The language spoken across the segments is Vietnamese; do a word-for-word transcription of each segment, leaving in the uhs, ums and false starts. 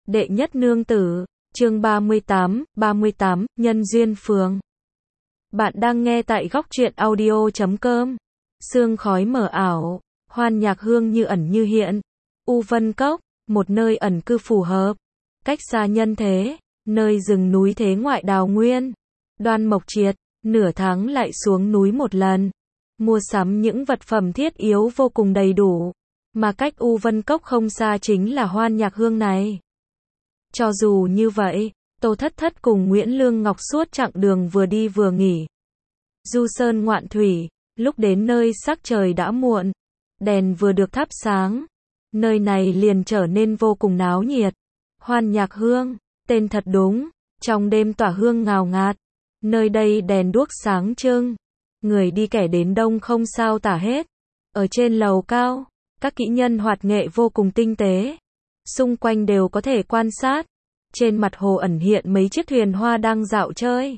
Đệ nhất nương tử, chương ba mươi tám, ba mươi tám, nhân duyên phường. Bạn đang nghe tại góc truyện audio chấm com. Sương khói mờ ảo, hoan nhạc hương như ẩn như hiện. U Vân Cốc, một nơi ẩn cư phù hợp. Cách xa nhân thế, nơi rừng núi thế ngoại đào nguyên. Đoan Mộc Triệt, nửa tháng lại xuống núi một lần. Mua sắm những vật phẩm thiết yếu vô cùng đầy đủ. Mà cách U Vân Cốc không xa chính là hoan nhạc hương này. Cho dù như vậy, Tô Thất Thất cùng Nguyễn Lương Ngọc suốt chặng đường vừa đi vừa nghỉ. Du sơn ngoạn thủy, lúc đến nơi sắc trời đã muộn, đèn vừa được thắp sáng, nơi này liền trở nên vô cùng náo nhiệt. Hoan nhạc hương, tên thật đúng, trong đêm tỏa hương ngào ngạt, nơi đây đèn đuốc sáng trưng, người đi kẻ đến đông không sao tả hết. Ở trên lầu cao, các kỹ nhân hoạt nghệ vô cùng tinh tế. Xung quanh đều có thể quan sát. Trên mặt hồ ẩn hiện mấy chiếc thuyền hoa đang dạo chơi.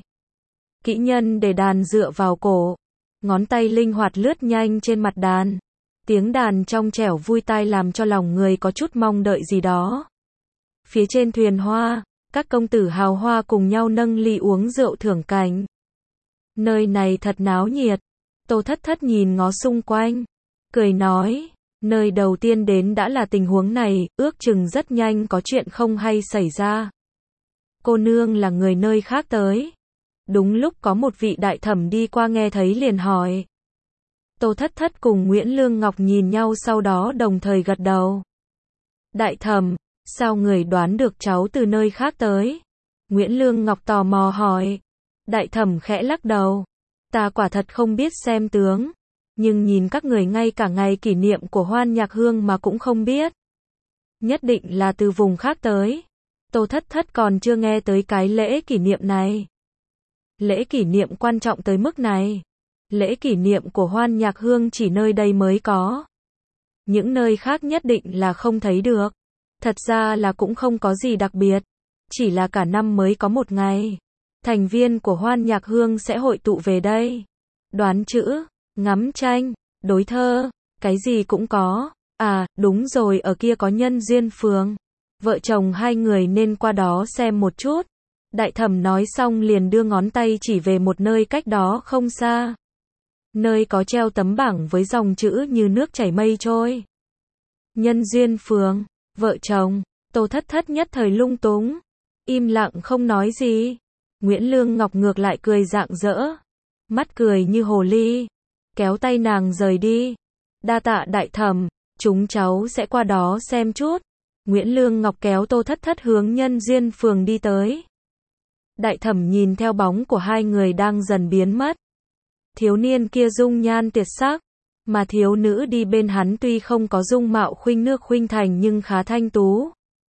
Kỹ nhân để đàn dựa vào cổ. Ngón tay linh hoạt lướt nhanh trên mặt đàn. Tiếng đàn trong trẻo vui tai làm cho lòng người có chút mong đợi gì đó. Phía trên thuyền hoa, các công tử hào hoa cùng nhau nâng ly uống rượu thưởng cảnh. Nơi này thật náo nhiệt. Tô Thất Thất nhìn ngó xung quanh. Cười nói. Nơi đầu tiên đến đã là tình huống này, ước chừng rất nhanh có chuyện không hay xảy ra. Cô nương là người nơi khác tới. Đúng lúc có một vị đại thẩm đi qua nghe thấy liền hỏi. Tô Thất Thất cùng Nguyễn Lương Ngọc nhìn nhau sau đó đồng thời gật đầu. Đại thẩm, sao người đoán được cháu từ nơi khác tới? Nguyễn Lương Ngọc tò mò hỏi. Đại thẩm khẽ lắc đầu. Ta quả thật không biết xem tướng. Nhưng nhìn các người ngay cả ngày kỷ niệm của hoan nhạc hương mà cũng không biết. Nhất định là từ vùng khác tới. Tô Thất Thất còn chưa nghe tới cái lễ kỷ niệm này. Lễ kỷ niệm quan trọng tới mức này. Lễ kỷ niệm của hoan nhạc hương chỉ nơi đây mới có. Những nơi khác nhất định là không thấy được. Thật ra là cũng không có gì đặc biệt. Chỉ là cả năm mới có một ngày. Thành viên của hoan nhạc hương sẽ hội tụ về đây. Đoán chữ. Ngắm tranh, đối thơ, cái gì cũng có. À, đúng rồi, ở kia có nhân duyên phường. Vợ chồng hai người nên qua đó xem một chút. Đại thẩm nói xong liền đưa ngón tay chỉ về một nơi cách đó không xa. Nơi có treo tấm bảng với dòng chữ như nước chảy mây trôi. Nhân duyên phường, vợ chồng, Tô Thất Thất nhất thời lung túng. Im lặng không nói gì. Nguyễn Lương Ngọc ngược lại cười rạng rỡ. Mắt cười như hồ ly. Kéo tay nàng rời đi. Đa tạ đại thẩm, chúng cháu sẽ qua đó xem chút. Nguyễn Lương Ngọc kéo Tô Thất Thất hướng nhân duyên phường đi tới. Đại thẩm nhìn theo bóng của hai người đang dần biến mất. Thiếu niên kia dung nhan tuyệt sắc, mà thiếu nữ đi bên hắn tuy không có dung mạo khuynh nước khuynh thành nhưng khá thanh tú.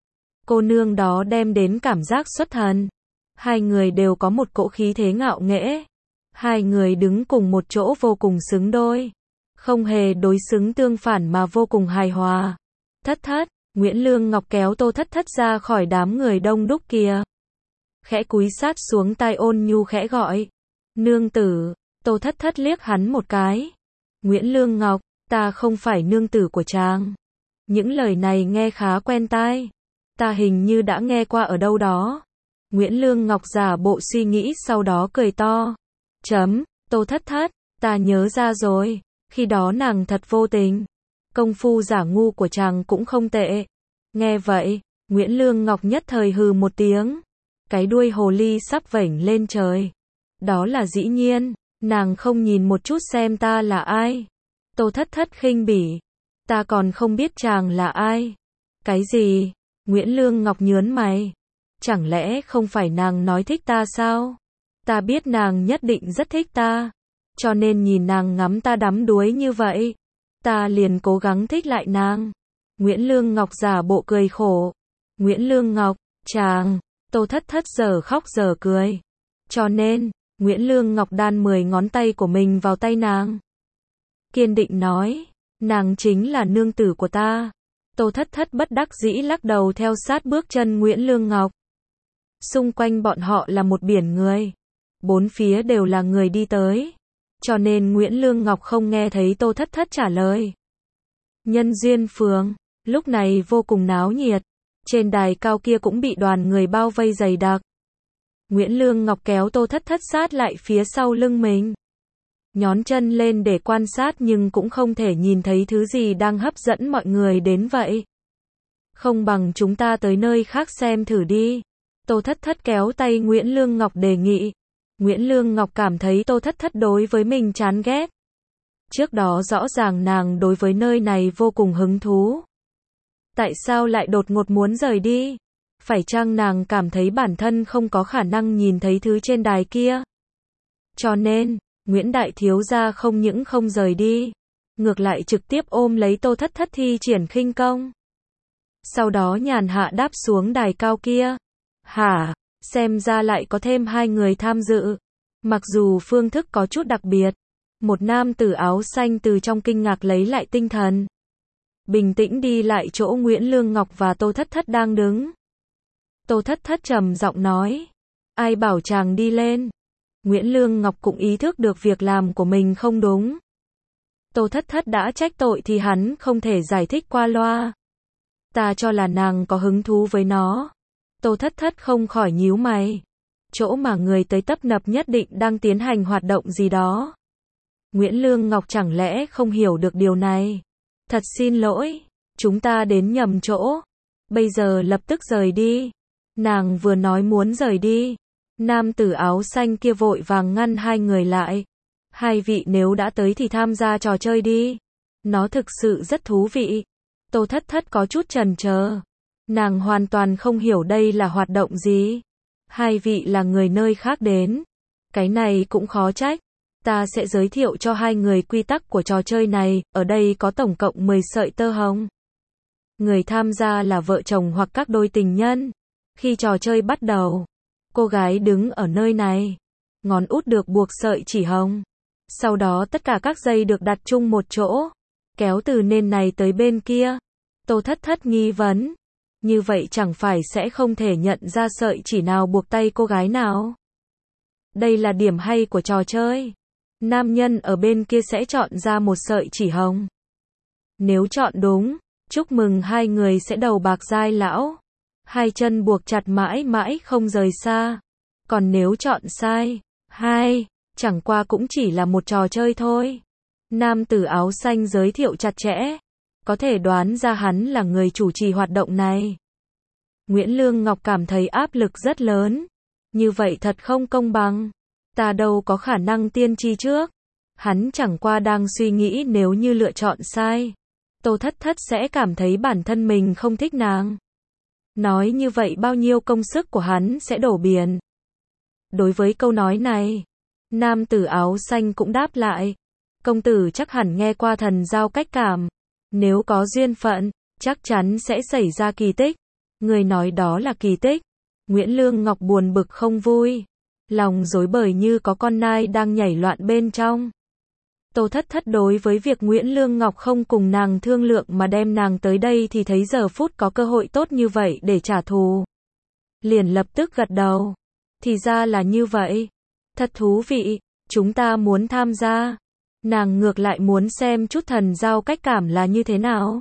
Cô nương đó đem đến cảm giác xuất thần. Hai người đều có một cỗ khí thế ngạo nghễ. Hai người đứng cùng một chỗ vô cùng xứng đôi. Không hề đối xứng tương phản mà vô cùng hài hòa. Thất Thất, Nguyễn Lương Ngọc kéo Tô Thất Thất ra khỏi đám người đông đúc kia. Khẽ cúi sát xuống tai ôn nhu khẽ gọi. Nương tử, Tô Thất Thất liếc hắn một cái. Nguyễn Lương Ngọc, ta không phải nương tử của chàng. Những lời này nghe khá quen tai. Ta hình như đã nghe qua ở đâu đó. Nguyễn Lương Ngọc giả bộ suy nghĩ sau đó cười to. Chấm, Tô Thất Thất, ta nhớ ra rồi, khi đó nàng thật vô tình. Công phu giả ngu của chàng cũng không tệ. Nghe vậy, Nguyễn Lương Ngọc nhất thời hừ một tiếng. Cái đuôi hồ ly sắp vểnh lên trời. Đó là dĩ nhiên, nàng không nhìn một chút xem ta là ai. Tô Thất Thất khinh bỉ. Ta còn không biết chàng là ai. Cái gì? Nguyễn Lương Ngọc nhớn mày. Chẳng lẽ không phải nàng nói thích ta sao? Ta biết nàng nhất định rất thích ta. Cho nên nhìn nàng ngắm ta đắm đuối như vậy. Ta liền cố gắng thích lại nàng. Nguyễn Lương Ngọc giả bộ cười khổ. Nguyễn Lương Ngọc, chàng. Tô Thất Thất giờ khóc giờ cười. Cho nên, Nguyễn Lương Ngọc đan mười ngón tay của mình vào tay nàng. Kiên định nói. Nàng chính là nương tử của ta. Tô Thất Thất bất đắc dĩ lắc đầu theo sát bước chân Nguyễn Lương Ngọc. Xung quanh bọn họ là một biển người. Bốn phía đều là người đi tới. Cho nên Nguyễn Lương Ngọc không nghe thấy Tô Thất Thất trả lời. Nhân duyên phường, lúc này vô cùng náo nhiệt. Trên đài cao kia cũng bị đoàn người bao vây dày đặc. Nguyễn Lương Ngọc kéo Tô Thất Thất sát lại phía sau lưng mình. Nhón chân lên để quan sát nhưng cũng không thể nhìn thấy thứ gì đang hấp dẫn mọi người đến vậy. Không bằng chúng ta tới nơi khác xem thử đi. Tô Thất Thất kéo tay Nguyễn Lương Ngọc đề nghị. Nguyễn Lương Ngọc cảm thấy Tô Thất Thất đối với mình chán ghét. Trước đó rõ ràng nàng đối với nơi này vô cùng hứng thú. Tại sao lại đột ngột muốn rời đi? Phải chăng nàng cảm thấy bản thân không có khả năng nhìn thấy thứ trên đài kia? Cho nên, Nguyễn Đại Thiếu Gia không những không rời đi, ngược lại trực tiếp ôm lấy Tô Thất Thất thi triển khinh công. Sau đó nhàn hạ đáp xuống đài cao kia. Hả, xem ra lại có thêm hai người tham dự. Mặc dù phương thức có chút đặc biệt, một nam tử áo xanh từ trong kinh ngạc lấy lại tinh thần. Bình tĩnh đi lại chỗ Nguyễn Lương Ngọc và Tô Thất Thất đang đứng. Tô Thất Thất trầm giọng nói. Ai bảo chàng đi lên? Nguyễn Lương Ngọc cũng ý thức được việc làm của mình không đúng. Tô Thất Thất đã trách tội thì hắn không thể giải thích qua loa. Ta cho là nàng có hứng thú với nó. Tô Thất Thất không khỏi nhíu mày. Chỗ mà người tới tấp nập nhất định đang tiến hành hoạt động gì đó. Nguyễn Lương Ngọc chẳng lẽ không hiểu được điều này? Thật xin lỗi, chúng ta đến nhầm chỗ. Bây giờ lập tức rời đi. Nàng vừa nói muốn rời đi. Nam tử áo xanh kia vội vàng ngăn hai người lại. Hai vị nếu đã tới thì tham gia trò chơi đi. Nó thực sự rất thú vị. Tô Thất Thất có chút chần chờ. Nàng hoàn toàn không hiểu đây là hoạt động gì. Hai vị là người nơi khác đến. Cái này cũng khó trách. Ta sẽ giới thiệu cho hai người quy tắc của trò chơi này. Ở đây có tổng cộng mười sợi tơ hồng. Người tham gia là vợ chồng hoặc các đôi tình nhân. Khi trò chơi bắt đầu, cô gái đứng ở nơi này. Ngón út được buộc sợi chỉ hồng. Sau đó tất cả các dây được đặt chung một chỗ. Kéo từ bên này tới bên kia. Tô Thất Thất nghi vấn. Như vậy chẳng phải sẽ không thể nhận ra sợi chỉ nào buộc tay cô gái nào. Đây là điểm hay của trò chơi. Nam nhân ở bên kia sẽ chọn ra một sợi chỉ hồng. Nếu chọn đúng, chúc mừng hai người sẽ đầu bạc giai lão. Hai chân buộc chặt mãi mãi không rời xa. Còn nếu chọn sai, hai, chẳng qua cũng chỉ là một trò chơi thôi. Nam tử áo xanh giới thiệu chặt chẽ. Có thể đoán ra hắn là người chủ trì hoạt động này. Nguyễn Lương Ngọc cảm thấy áp lực rất lớn. Như vậy thật không công bằng. Ta đâu có khả năng tiên tri trước. Hắn chẳng qua đang suy nghĩ nếu như lựa chọn sai. Tô Thất Thất sẽ cảm thấy bản thân mình không thích nàng. Nói như vậy bao nhiêu công sức của hắn sẽ đổ biển. Đối với câu nói này, nam tử áo xanh cũng đáp lại. Công tử chắc hẳn nghe qua thần giao cách cảm. Nếu có duyên phận, chắc chắn sẽ xảy ra kỳ tích. Người nói đó là kỳ tích. Nguyễn Lương Ngọc buồn bực không vui. Lòng rối bời như có con nai đang nhảy loạn bên trong. Tô Thất Thất đối với việc Nguyễn Lương Ngọc không cùng nàng thương lượng mà đem nàng tới đây thì thấy giờ phút có cơ hội tốt như vậy để trả thù. Liền lập tức gật đầu. Thì ra là như vậy. Thật thú vị, chúng ta muốn tham gia. Nàng ngược lại muốn xem chút thần giao cách cảm là như thế nào.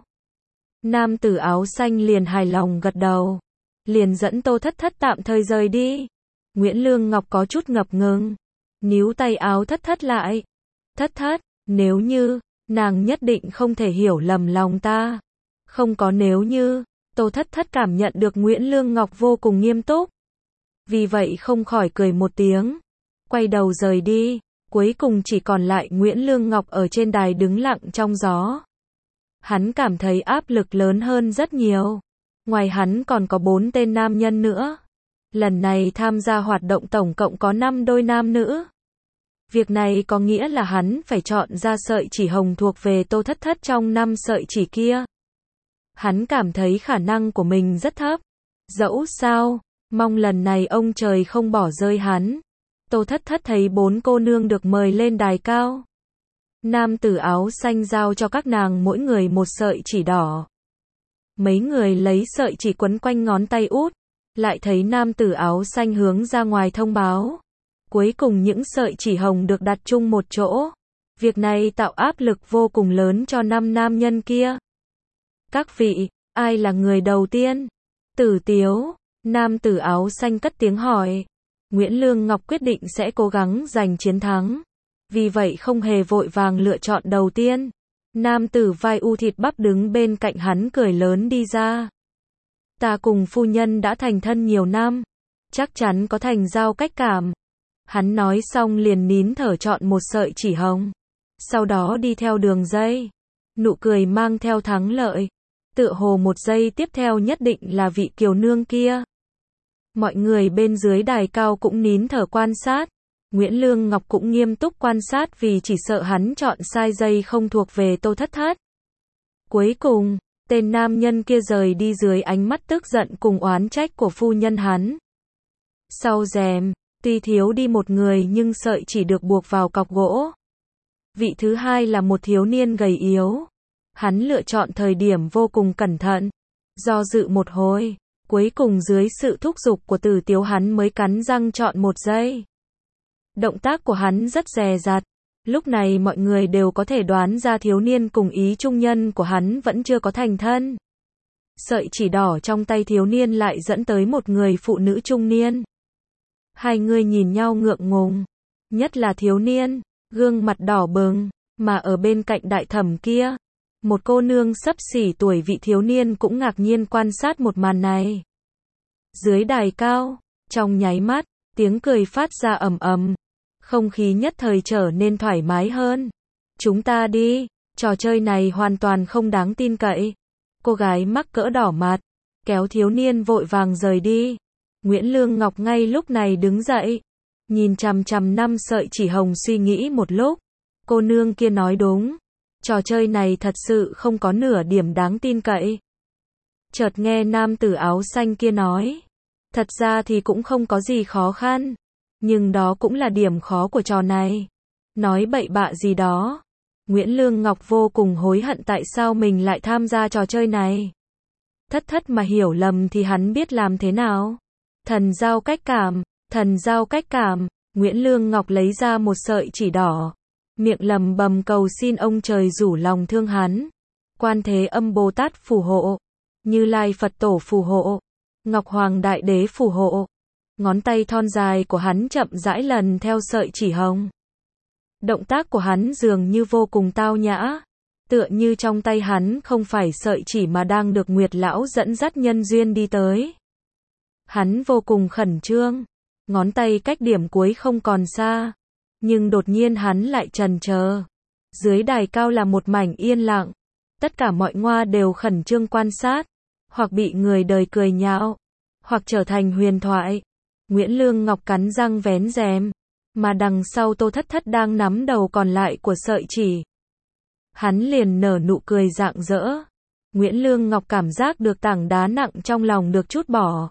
Nam tử áo xanh liền hài lòng gật đầu. Liền dẫn Tô Thất Thất tạm thời rời đi. Nguyễn Lương Ngọc có chút ngập ngừng. Níu tay áo Thất Thất lại. Thất Thất, nếu như, nàng nhất định không thể hiểu lầm lòng ta. Không có nếu như, Tô Thất Thất cảm nhận được Nguyễn Lương Ngọc vô cùng nghiêm túc. Vì vậy không khỏi cười một tiếng. Quay đầu rời đi. Cuối cùng chỉ còn lại Nguyễn Lương Ngọc ở trên đài đứng lặng trong gió. Hắn cảm thấy áp lực lớn hơn rất nhiều. Ngoài hắn còn có bốn tên nam nhân nữa. Lần này tham gia hoạt động tổng cộng có năm đôi nam nữ. Việc này có nghĩa là hắn phải chọn ra sợi chỉ hồng thuộc về Tô Thất Thất trong năm sợi chỉ kia. Hắn cảm thấy khả năng của mình rất thấp. Dẫu sao, mong lần này ông trời không bỏ rơi hắn. Tô Thất Thất thấy bốn cô nương được mời lên đài cao. Nam tử áo xanh giao cho các nàng mỗi người một sợi chỉ đỏ. Mấy người lấy sợi chỉ quấn quanh ngón tay út. Lại thấy nam tử áo xanh hướng ra ngoài thông báo. Cuối cùng những sợi chỉ hồng được đặt chung một chỗ. Việc này tạo áp lực vô cùng lớn cho năm nam nhân kia. Các vị, ai là người đầu tiên? Tử Tiếu, nam tử áo xanh cất tiếng hỏi. Nguyễn Lương Ngọc quyết định sẽ cố gắng giành chiến thắng. Vì vậy không hề vội vàng lựa chọn đầu tiên. Nam tử vai u thịt bắp đứng bên cạnh hắn cười lớn đi ra. Ta cùng phu nhân đã thành thân nhiều năm. Chắc chắn có thành giao cách cảm. Hắn nói xong liền nín thở chọn một sợi chỉ hồng. Sau đó đi theo đường dây. Nụ cười mang theo thắng lợi. Tựa hồ một giây tiếp theo nhất định là vị kiều nương kia. Mọi người bên dưới đài cao cũng nín thở quan sát. Nguyễn Lương Ngọc cũng nghiêm túc quan sát vì chỉ sợ hắn chọn sai giây không thuộc về Tô Thất Thất. Cuối cùng, tên nam nhân kia rời đi dưới ánh mắt tức giận cùng oán trách của phu nhân hắn. Sau rèm, tuy thiếu đi một người nhưng sợi chỉ được buộc vào cọc gỗ. Vị thứ hai là một thiếu niên gầy yếu. Hắn lựa chọn thời điểm vô cùng cẩn thận. Do dự một hồi, cuối cùng dưới sự thúc giục của Tử Tiếu hắn mới cắn răng chọn một giây. Động tác của hắn rất dè dặt. Lúc này mọi người đều có thể đoán ra thiếu niên cùng ý trung nhân của hắn vẫn chưa có thành thân. Sợi chỉ đỏ trong tay thiếu niên lại dẫn tới một người phụ nữ trung niên. Hai người nhìn nhau ngượng ngùng. Nhất là thiếu niên, gương mặt đỏ bừng, mà ở bên cạnh đại thẩm kia. Một cô nương xấp xỉ tuổi vị thiếu niên cũng ngạc nhiên quan sát một màn này. Dưới đài cao, trong nháy mắt, tiếng cười phát ra ầm ầm. Không khí nhất thời trở nên thoải mái hơn. Chúng ta đi, trò chơi này hoàn toàn không đáng tin cậy. Cô gái mắc cỡ đỏ mặt, kéo thiếu niên vội vàng rời đi. Nguyễn Lương Ngọc ngay lúc này đứng dậy, nhìn chằm chằm năm sợi chỉ hồng suy nghĩ một lúc. Cô nương kia nói đúng, trò chơi này thật sự không có nửa điểm đáng tin cậy. Chợt nghe nam tử áo xanh kia nói, thật ra thì cũng không có gì khó khăn. Nhưng đó cũng là điểm khó của trò này. Nói bậy bạ gì đó. Nguyễn Lương Ngọc vô cùng hối hận tại sao mình lại tham gia trò chơi này. Thất thất mà hiểu lầm thì hắn biết làm thế nào. Thần giao cách cảm, thần giao cách cảm. Nguyễn Lương Ngọc lấy ra một sợi chỉ đỏ. Miệng lầm bầm cầu xin ông trời rủ lòng thương hắn. Quan Thế Âm Bồ Tát phù hộ. Như Lai Phật Tổ phù hộ. Ngọc Hoàng Đại Đế phù hộ. Ngón tay thon dài của hắn chậm rãi lần theo sợi chỉ hồng. Động tác của hắn dường như vô cùng tao nhã. Tựa như trong tay hắn không phải sợi chỉ mà đang được Nguyệt Lão dẫn dắt nhân duyên đi tới. Hắn vô cùng khẩn trương. Ngón tay cách điểm cuối không còn xa. Nhưng đột nhiên hắn lại chần chờ. Dưới đài cao là một mảnh yên lặng. Tất cả mọi ngoa đều khẩn trương quan sát. Hoặc bị người đời cười nhạo. Hoặc trở thành huyền thoại. Nguyễn Lương Ngọc cắn răng vén rèm, mà đằng sau Tô Thất Thất đang nắm đầu còn lại của sợi chỉ. Hắn liền nở nụ cười rạng rỡ. Nguyễn Lương Ngọc cảm giác được tảng đá nặng trong lòng được trút bỏ.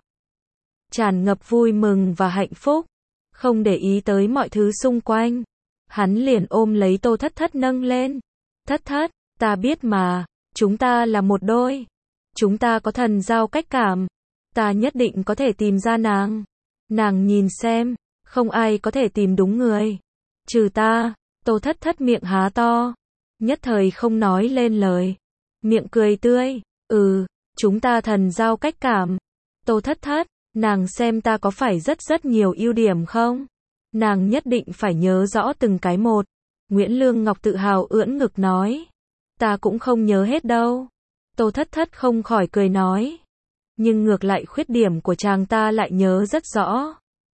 Tràn ngập vui mừng và hạnh phúc. Không để ý tới mọi thứ xung quanh. Hắn liền ôm lấy Tô Thất Thất nâng lên. Thất Thất, ta biết mà, chúng ta là một đôi. Chúng ta có thần giao cách cảm. Ta nhất định có thể tìm ra nàng. Nàng nhìn xem, không ai có thể tìm đúng người. Trừ ta. Tô Thất Thất miệng há to. Nhất thời không nói lên lời. Miệng cười tươi. Ừ, chúng ta thần giao cách cảm. Tô Thất Thất, nàng xem ta có phải rất rất nhiều ưu điểm không? Nàng nhất định phải nhớ rõ từng cái một. Nguyễn Lương Ngọc tự hào ưỡn ngực nói. Ta cũng không nhớ hết đâu. Tô Thất Thất không khỏi cười nói. Nhưng ngược lại khuyết điểm của chàng ta lại nhớ rất rõ.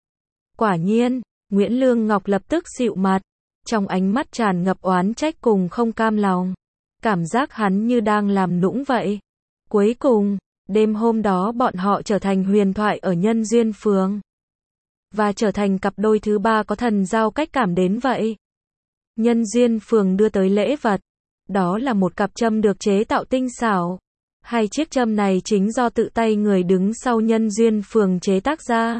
Quả nhiên, Nguyễn Lương Ngọc lập tức xịu mặt. Trong ánh mắt tràn ngập oán trách cùng không cam lòng. Cảm giác hắn như đang làm nũng vậy. Cuối cùng, đêm hôm đó bọn họ trở thành huyền thoại ở Nhân Duyên Phường. Và trở thành cặp đôi thứ ba có thần giao cách cảm đến vậy. Nhân Duyên Phường đưa tới lễ vật. Đó là một cặp châm được chế tạo tinh xảo. Hai chiếc châm này chính do tự tay người đứng sau Nhân Duyên Phường chế tác ra.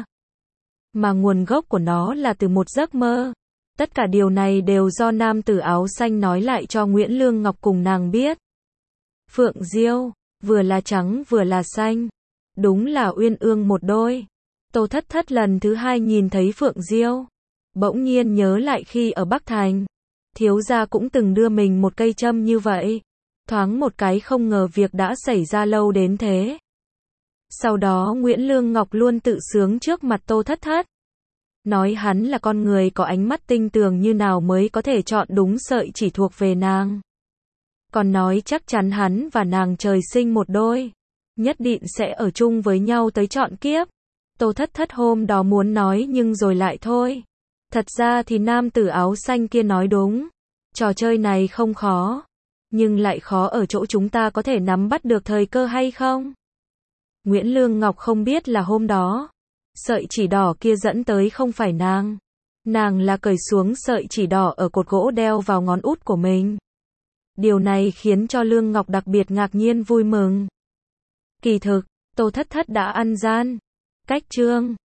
Mà nguồn gốc của nó là từ một giấc mơ. Tất cả điều này đều do nam tử áo xanh nói lại cho Nguyễn Lương Ngọc cùng nàng biết. Phượng Diêu, vừa là trắng vừa là xanh. Đúng là uyên ương một đôi. Tô Thất Thất lần thứ hai nhìn thấy Phượng Diêu. Bỗng nhiên nhớ lại khi ở Bắc Thành. Thiếu gia cũng từng đưa mình một cây châm như vậy. Thoáng một cái không ngờ việc đã xảy ra lâu đến thế. Sau đó Nguyễn Lương Ngọc luôn tự sướng trước mặt Tô Thất Thất. Nói hắn là con người có ánh mắt tinh tường như nào mới có thể chọn đúng sợi chỉ thuộc về nàng. Còn nói chắc chắn hắn và nàng trời sinh một đôi. Nhất định sẽ ở chung với nhau tới trọn kiếp. Tô Thất Thất hôm đó muốn nói nhưng rồi lại thôi. Thật ra thì nam tử áo xanh kia nói đúng. Trò chơi này không khó. Nhưng lại khó ở chỗ chúng ta có thể nắm bắt được thời cơ hay không? Nguyễn Lương Ngọc không biết là hôm đó, sợi chỉ đỏ kia dẫn tới không phải nàng. Nàng là cởi xuống sợi chỉ đỏ ở cột gỗ đeo vào ngón út của mình. Điều này khiến cho Lương Ngọc đặc biệt ngạc nhiên vui mừng. Kỳ thực, Tô Thất Thất đã ăn gian. Cách chương